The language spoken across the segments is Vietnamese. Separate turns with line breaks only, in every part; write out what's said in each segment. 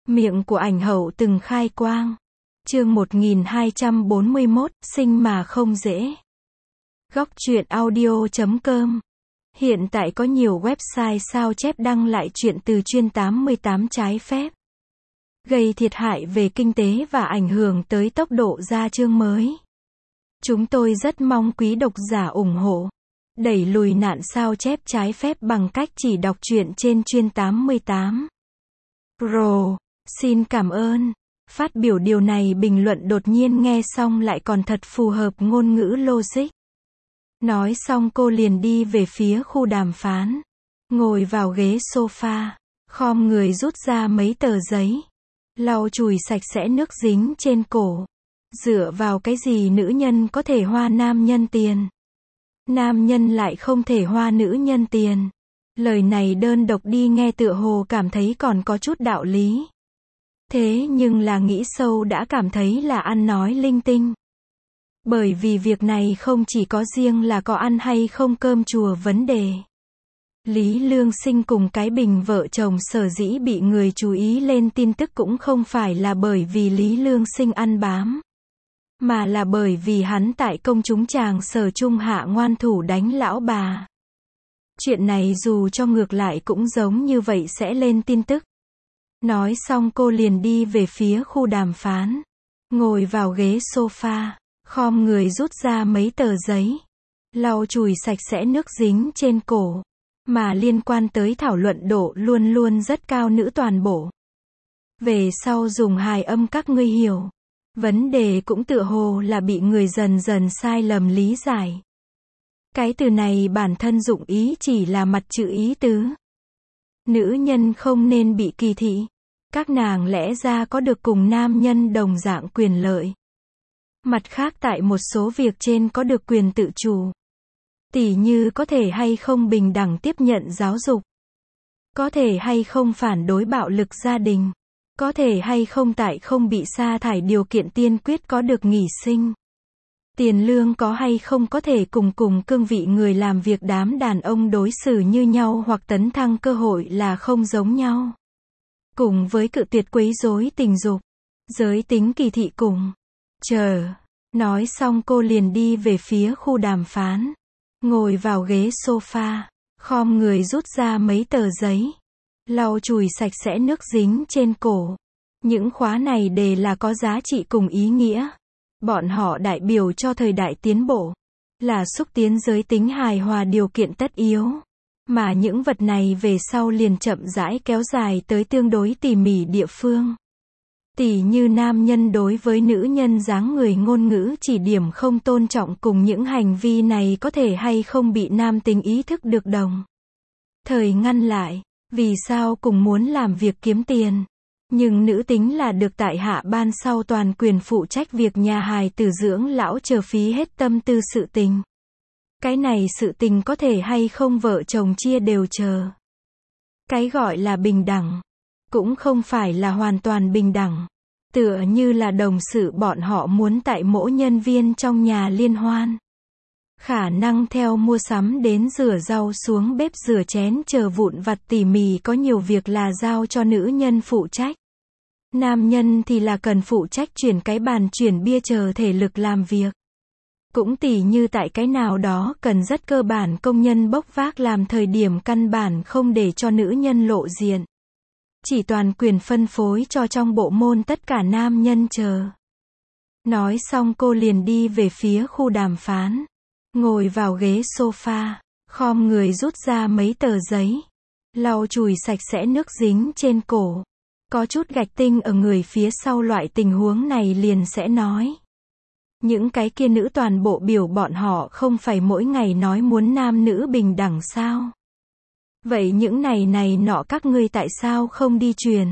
Miệng của ảnh hậu từng khai quang. Chương 1241, sinh mà không dễ. Góc truyện audio.com. Hiện tại có nhiều website sao chép đăng lại truyện từ chuyên 88 trái phép, gây thiệt hại về kinh tế và ảnh hưởng tới tốc độ ra chương mới. Chúng tôi rất mong quý độc giả ủng hộ, đẩy lùi nạn sao chép trái phép bằng cách chỉ đọc truyện trên chuyên 88. Pro, xin cảm ơn. Phát biểu điều này bình luận đột nhiên nghe xong lại còn thật phù hợp ngôn ngữ logic. Nói xong cô liền đi về phía khu đàm phán. Ngồi vào ghế sofa, khom người rút ra mấy tờ giấy, lau chùi sạch sẽ nước dính trên cổ. Dựa vào cái gì nữ nhân có thể hoa nam nhân tiền, nam nhân lại không thể hoa nữ nhân tiền? Lời này đơn độc đi nghe tựa hồ cảm thấy còn có chút đạo lý. Thế nhưng là nghĩ sâu đã cảm thấy là ăn nói linh tinh. Bởi vì việc này không chỉ có riêng là có ăn hay không cơm chùa vấn đề. Lý Lương Sinh cùng Cái Bình vợ chồng sở dĩ bị người chú ý lên tin tức cũng không phải là bởi vì Lý Lương Sinh ăn bám, mà là bởi vì hắn tại công chúng chàng Sở Trung hạ ngoan thủ đánh lão bà. Chuyện này dù cho ngược lại cũng giống như vậy sẽ lên tin tức. Nói xong cô liền đi về phía khu đàm phán. Ngồi vào ghế sofa, khom người rút ra mấy tờ giấy, lau chùi sạch sẽ nước dính trên cổ. Mà liên quan tới thảo luận độ luôn luôn rất cao nữ toàn bộ. Về sau dùng hài âm các ngươi hiểu. Vấn đề cũng tựa hồ là bị người dần dần sai lầm lý giải. Cái từ này bản thân dụng ý chỉ là mặt chữ ý tứ. Nữ nhân không nên bị kỳ thị. Các nàng lẽ ra có được cùng nam nhân đồng dạng quyền lợi. Mặt khác tại một số việc trên có được quyền tự chủ. Tỉ như có thể hay không bình đẳng tiếp nhận giáo dục. Có thể hay không phản đối bạo lực gia đình. Có thể hay không tại không bị sa thải điều kiện tiên quyết có được nghỉ sinh. Tiền lương có hay không có thể cùng cương vị người làm việc đám đàn ông đối xử như nhau hoặc tấn thăng cơ hội là không giống nhau. Cùng với cự tuyệt quấy rối tình dục. Giới tính kỳ thị cùng. Nói xong cô liền đi về phía khu đàm phán. Ngồi vào ghế sofa, khom người rút ra mấy tờ giấy, lau chùi sạch sẽ nước dính trên cổ. Những khóa này đề là có giá trị cùng ý nghĩa. Bọn họ đại biểu cho thời đại tiến bộ, là xúc tiến giới tính hài hòa điều kiện tất yếu. Mà những vật này về sau liền chậm rãi kéo dài tới tương đối tỉ mỉ địa phương. Tỉ như nam nhân đối với nữ nhân dáng người ngôn ngữ chỉ điểm không tôn trọng cùng những hành vi này có thể hay không bị nam tính ý thức được đồng thời ngăn lại. Vì sao cùng muốn làm việc kiếm tiền, nhưng nữ tính là được tại hạ ban sau toàn quyền phụ trách việc nhà hài tử dưỡng lão chờ phí hết tâm tư sự tình. Cái này sự tình có thể hay không vợ chồng chia đều chờ. Cái gọi là bình đẳng cũng không phải là hoàn toàn bình đẳng. Tựa như là đồng sự bọn họ muốn tại mỗi nhân viên trong nhà liên hoan. Khả năng theo mua sắm đến rửa rau xuống bếp rửa chén chờ vụn vặt tỉ mỉ có nhiều việc là giao cho nữ nhân phụ trách. Nam nhân thì là cần phụ trách chuyển cái bàn chuyển bia chờ thể lực làm việc. Cũng tỉ như tại cái nào đó cần rất cơ bản công nhân bốc vác làm thời điểm căn bản không để cho nữ nhân lộ diện. Chỉ toàn quyền phân phối cho trong bộ môn tất cả nam nhân chờ. Nói xong cô liền đi về phía khu đàm phán. Ngồi vào ghế sofa, khom người rút ra mấy tờ giấy, lau chùi sạch sẽ nước dính trên cổ. Có chút gạch tinh ở người phía sau loại tình huống này liền sẽ nói. Những cái kia nữ toàn bộ biểu bọn họ không phải mỗi ngày nói muốn nam nữ bình đẳng sao? Vậy những này nọ các ngươi tại sao không đi truyền?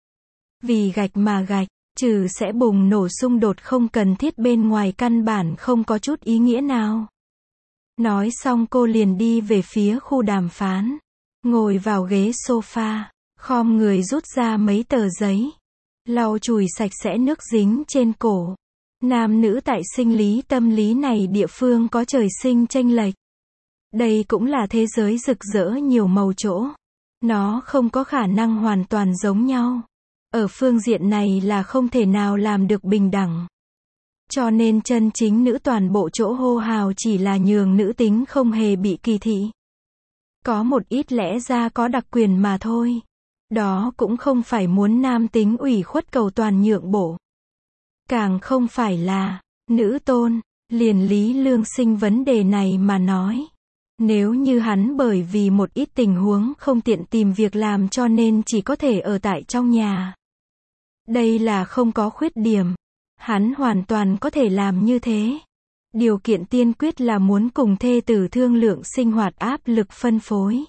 Vì gạch mà gạch, trừ sẽ bùng nổ xung đột không cần thiết bên ngoài căn bản không có chút ý nghĩa nào. Nói xong cô liền đi về phía khu đàm phán. Ngồi vào ghế sofa, khom người rút ra mấy tờ giấy, lau chùi sạch sẽ nước dính trên cổ. Nam nữ tại sinh lý tâm lý này địa phương có trời sinh chênh lệch. Đây cũng là thế giới rực rỡ nhiều màu chỗ. Nó không có khả năng hoàn toàn giống nhau. Ở phương diện này là không thể nào làm được bình đẳng. Cho nên chân chính nữ toàn bộ chỗ hô hào chỉ là nhường nữ tính không hề bị kỳ thị. Có một ít lẽ ra có đặc quyền mà thôi. Đó cũng không phải muốn nam tính ủy khuất cầu toàn nhượng bộ. Càng không phải là nữ tôn. Liền Lý Lương Sinh vấn đề này mà nói. Nếu như hắn bởi vì một ít tình huống không tiện tìm việc làm cho nên chỉ có thể ở tại trong nhà. Đây là không có khuyết điểm. Hắn hoàn toàn có thể làm như thế. Điều kiện tiên quyết là muốn cùng thê tử thương lượng sinh hoạt áp lực phân phối.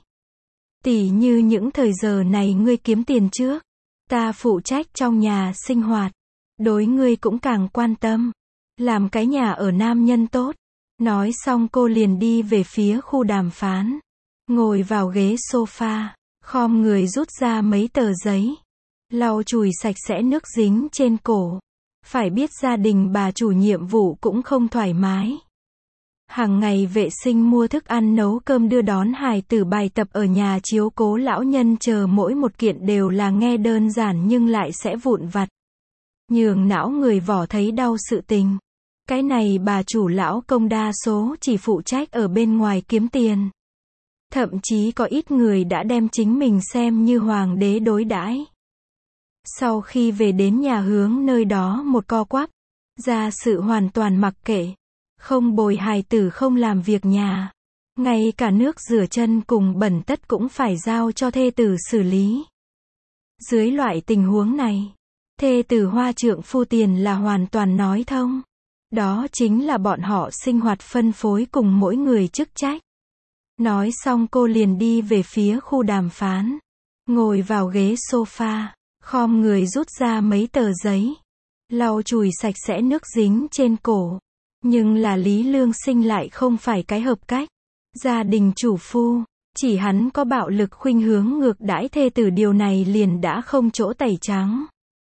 Tỉ như những thời giờ này ngươi kiếm tiền trước. Ta phụ trách trong nhà sinh hoạt. Đối ngươi cũng càng quan tâm. Làm cái nhà ở nam nhân tốt. Nói xong cô liền đi về phía khu đàm phán. Ngồi vào ghế sofa. Khom người rút ra mấy tờ giấy. Lau chùi sạch sẽ nước dính trên cổ. Phải biết gia đình bà chủ nhiệm vụ cũng không thoải mái. Hàng ngày vệ sinh mua thức ăn nấu cơm đưa đón hài tử bài tập ở nhà chiếu cố lão nhân chờ mỗi một kiện đều là nghe đơn giản nhưng lại sẽ vụn vặt. Nhường não người vỏ thấy đau sự tình. Cái này bà chủ lão công đa số chỉ phụ trách ở bên ngoài kiếm tiền. Thậm chí có ít người đã đem chính mình xem như hoàng đế đối đãi. Sau khi về đến nhà hướng nơi đó một co quắp, ra sự hoàn toàn mặc kệ, không bồi hài tử không làm việc nhà, ngay cả nước rửa chân cùng bẩn tất cũng phải giao cho thê tử xử lý. Dưới loại tình huống này, thê tử hoa trượng phu tiền là hoàn toàn nói thông. Đó chính là bọn họ sinh hoạt phân phối cùng mỗi người chức trách. Nói xong cô liền đi về phía khu đàm phán, ngồi vào ghế sofa. Khom người rút ra mấy tờ giấy. Lau chùi sạch sẽ nước dính trên cổ. Nhưng là Lý Lương Sinh lại không phải cái hợp cách. Gia đình chủ phu. Chỉ hắn có bạo lực khuynh hướng ngược đãi thê tử điều này liền đã không chỗ tẩy trắng.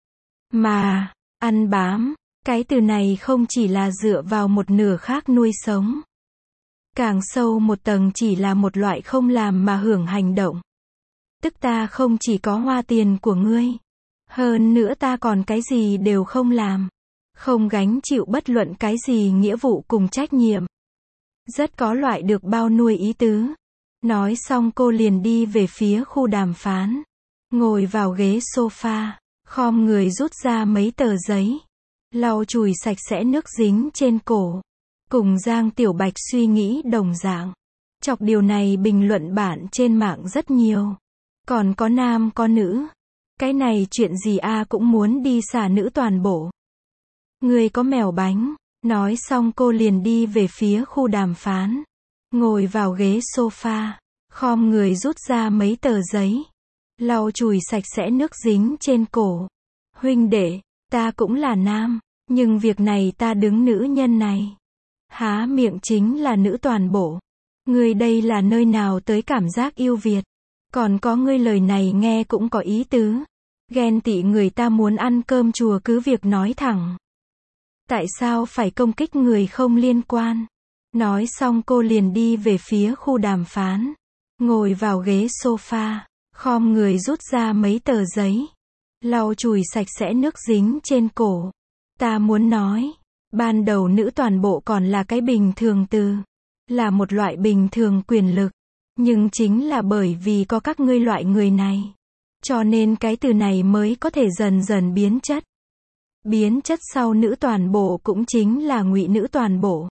Mà, ăn bám. Cái từ này không chỉ là dựa vào một nửa khác nuôi sống. Càng sâu một tầng chỉ là một loại không làm mà hưởng hành động. Tức ta không chỉ có hoa tiền của ngươi. Hơn nữa ta còn cái gì đều không làm. Không gánh chịu bất luận cái gì nghĩa vụ cùng trách nhiệm. Rất có loại được bao nuôi ý tứ. Nói xong cô liền đi về phía khu đàm phán. Ngồi vào ghế sofa. Khom người rút ra mấy tờ giấy. Lau chùi sạch sẽ nước dính trên cổ. Cùng Giang Tiểu Bạch suy nghĩ đồng dạng. Chọc điều này bình luận bản trên mạng rất nhiều. Còn có nam có nữ. Cái này chuyện gì a cũng muốn đi xả nữ toàn bộ. Người có mèo bánh. Nói xong cô liền đi về phía khu đàm phán. Ngồi vào ghế sofa. Khom người rút ra mấy tờ giấy. Lau chùi sạch sẽ nước dính trên cổ. Huynh đệ, ta cũng là nam. Nhưng việc này ta đứng nữ nhân này. Há miệng chính là nữ toàn bộ. Người đây là nơi nào tới cảm giác yêu Việt. Còn có ngươi lời này nghe cũng có ý tứ. Ghen tị người ta muốn ăn cơm chùa cứ việc nói thẳng. Tại sao phải công kích người không liên quan? Nói xong cô liền đi về phía khu đàm phán. Ngồi vào ghế sofa. Khom người rút ra mấy tờ giấy. Lau chùi sạch sẽ nước dính trên cổ. Ta muốn nói. Ban đầu nữ toàn bộ còn là cái bình thường từ. Là một loại bình thường quyền lực. Nhưng chính là bởi vì có các ngươi loại người này. Cho nên cái từ này mới có thể dần dần biến chất. Biến chất sau nữ toàn bộ cũng chính là ngụy nữ toàn bộ.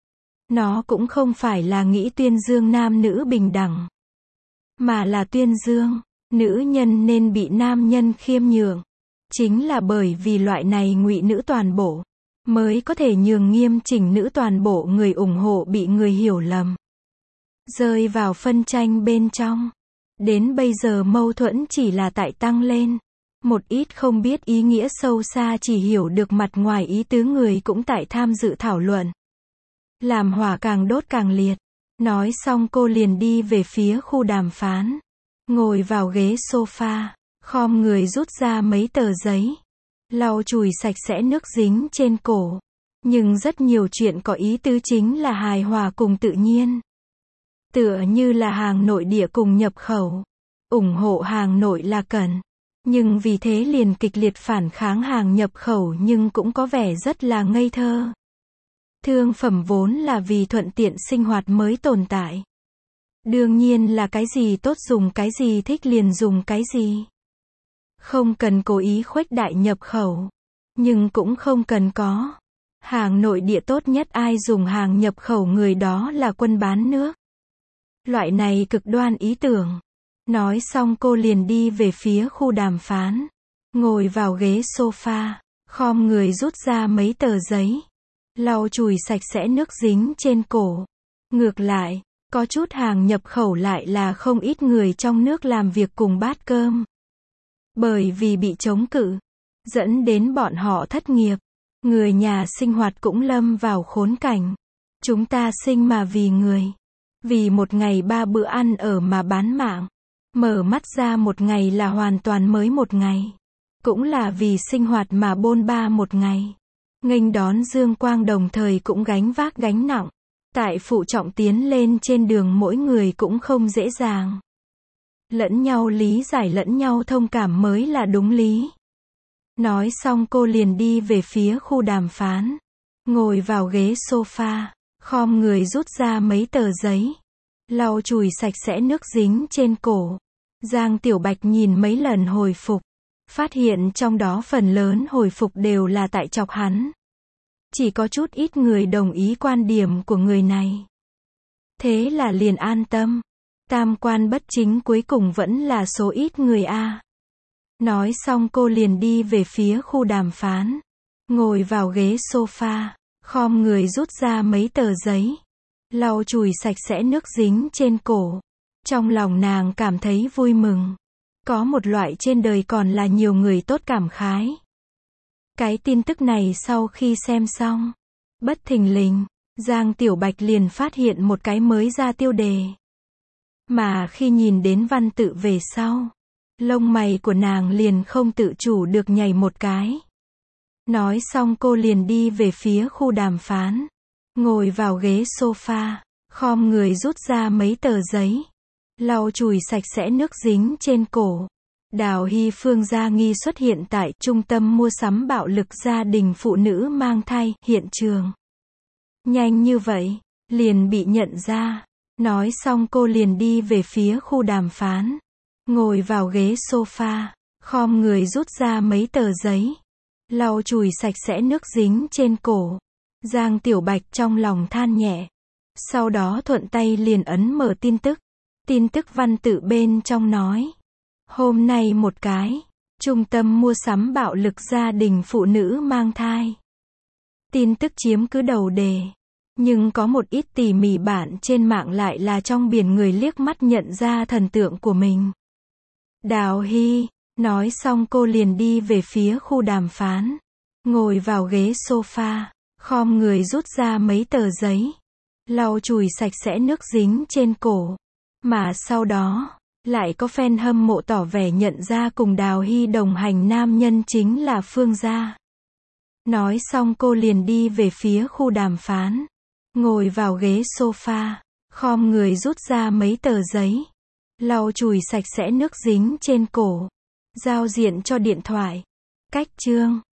Nó cũng không phải là nghĩ tuyên dương nam nữ bình đẳng. Mà là tuyên dương, nữ nhân nên bị nam nhân khiêm nhường. Chính là bởi vì loại này ngụy nữ toàn bộ. Mới có thể nhường nghiêm chỉnh nữ toàn bộ người ủng hộ bị người hiểu lầm. Rơi vào phân tranh bên trong. Đến bây giờ mâu thuẫn chỉ là tại tăng lên. Một ít không biết ý nghĩa sâu xa chỉ hiểu được mặt ngoài ý tứ người cũng tại tham dự thảo luận. Làm hỏa càng đốt càng liệt. Nói xong cô liền đi về phía khu đàm phán. Ngồi vào ghế sofa. Khom người rút ra mấy tờ giấy. Lau chùi sạch sẽ nước dính trên cổ. Nhưng rất nhiều chuyện có ý tứ chính là hài hòa cùng tự nhiên. Tựa như là hàng nội địa cùng nhập khẩu. Ủng hộ hàng nội là cần. Nhưng vì thế liền kịch liệt phản kháng hàng nhập khẩu nhưng cũng có vẻ rất là ngây thơ. Thương phẩm vốn là vì thuận tiện sinh hoạt mới tồn tại. Đương nhiên là cái gì tốt dùng cái gì thích liền dùng cái gì. Không cần cố ý khuếch đại nhập khẩu. Nhưng cũng không cần có. Hàng nội địa tốt nhất ai dùng hàng nhập khẩu người đó là quân bán nước. Loại này cực đoan ý tưởng. Nói xong cô liền đi về phía khu đàm phán. Ngồi vào ghế sofa, khom người rút ra mấy tờ giấy. Lau chùi sạch sẽ nước dính trên cổ. Ngược lại, có chút hàng nhập khẩu lại là không ít người trong nước làm việc cùng bát cơm. Bởi vì bị chống cự, dẫn đến bọn họ thất nghiệp. Người nhà sinh hoạt cũng lâm vào khốn cảnh. Chúng ta sinh mà vì người. Vì một ngày 3 bữa ăn ở mà bán mạng. Mở mắt ra một ngày là hoàn toàn mới một ngày. Cũng là vì sinh hoạt mà bôn ba một ngày. Nghênh đón dương quang đồng thời cũng gánh vác gánh nặng. Tại phụ trọng tiến lên trên đường mỗi người cũng không dễ dàng. Lẫn nhau lý giải lẫn nhau thông cảm mới là đúng lý. Nói xong cô liền đi về phía khu đàm phán. Ngồi vào ghế sofa, khom người rút ra mấy tờ giấy. Lau chùi sạch sẽ nước dính trên cổ. Giang Tiểu Bạch nhìn mấy lần hồi phục. Phát hiện trong đó phần lớn hồi phục đều là tại chọc hắn. Chỉ có chút ít người đồng ý quan điểm của người này. Thế là liền an tâm. Tam quan bất chính cuối cùng vẫn là số ít người a. Nói xong cô liền đi về phía khu đàm phán. Ngồi vào ghế sofa, khom người rút ra mấy tờ giấy. Lau chùi sạch sẽ nước dính trên cổ. Trong lòng nàng cảm thấy vui mừng. Có một loại trên đời còn là nhiều người tốt cảm khái. Cái tin tức này sau khi xem xong, bất thình lình, Giang Tiểu Bạch liền phát hiện một cái mới ra tiêu đề. Mà khi nhìn đến văn tự về sau, lông mày của nàng liền không tự chủ được nhảy một cái. Nói xong cô liền đi về phía khu đàm phán. Ngồi vào ghế sofa, khom người rút ra mấy tờ giấy. Lau chùi sạch sẽ nước dính trên cổ. Đào Hy Phương gia nghi xuất hiện tại trung tâm mua sắm bạo lực gia đình phụ nữ mang thai, hiện trường. Nhanh như vậy, liền bị nhận ra. Nói xong cô liền đi về phía khu đàm phán. Ngồi vào ghế sofa, khom người rút ra mấy tờ giấy. Lau chùi sạch sẽ nước dính trên cổ. Giang Tiểu Bạch trong lòng than nhẹ. Sau đó thuận tay liền ấn mở tin tức. Tin tức văn tự bên trong nói. Hôm nay một cái. Trung tâm mua sắm bạo lực gia đình phụ nữ mang thai. Tin tức chiếm cứ đầu đề. Nhưng có một ít tỉ mỉ bạn trên mạng lại là trong biển người liếc mắt nhận ra thần tượng của mình. Đào Hy. Nói xong cô liền đi về phía khu đàm phán. Ngồi vào ghế sofa, khom người rút ra mấy tờ giấy. Lau chùi sạch sẽ nước dính trên cổ. Mà sau đó, lại có fan hâm mộ tỏ vẻ nhận ra cùng Đào Hy đồng hành nam nhân chính là Phương gia. Nói xong cô liền đi về phía khu đàm phán. Ngồi vào ghế sofa, khom người rút ra mấy tờ giấy. Lau chùi sạch sẽ nước dính trên cổ. Giao diện cho điện thoại. Cách chương.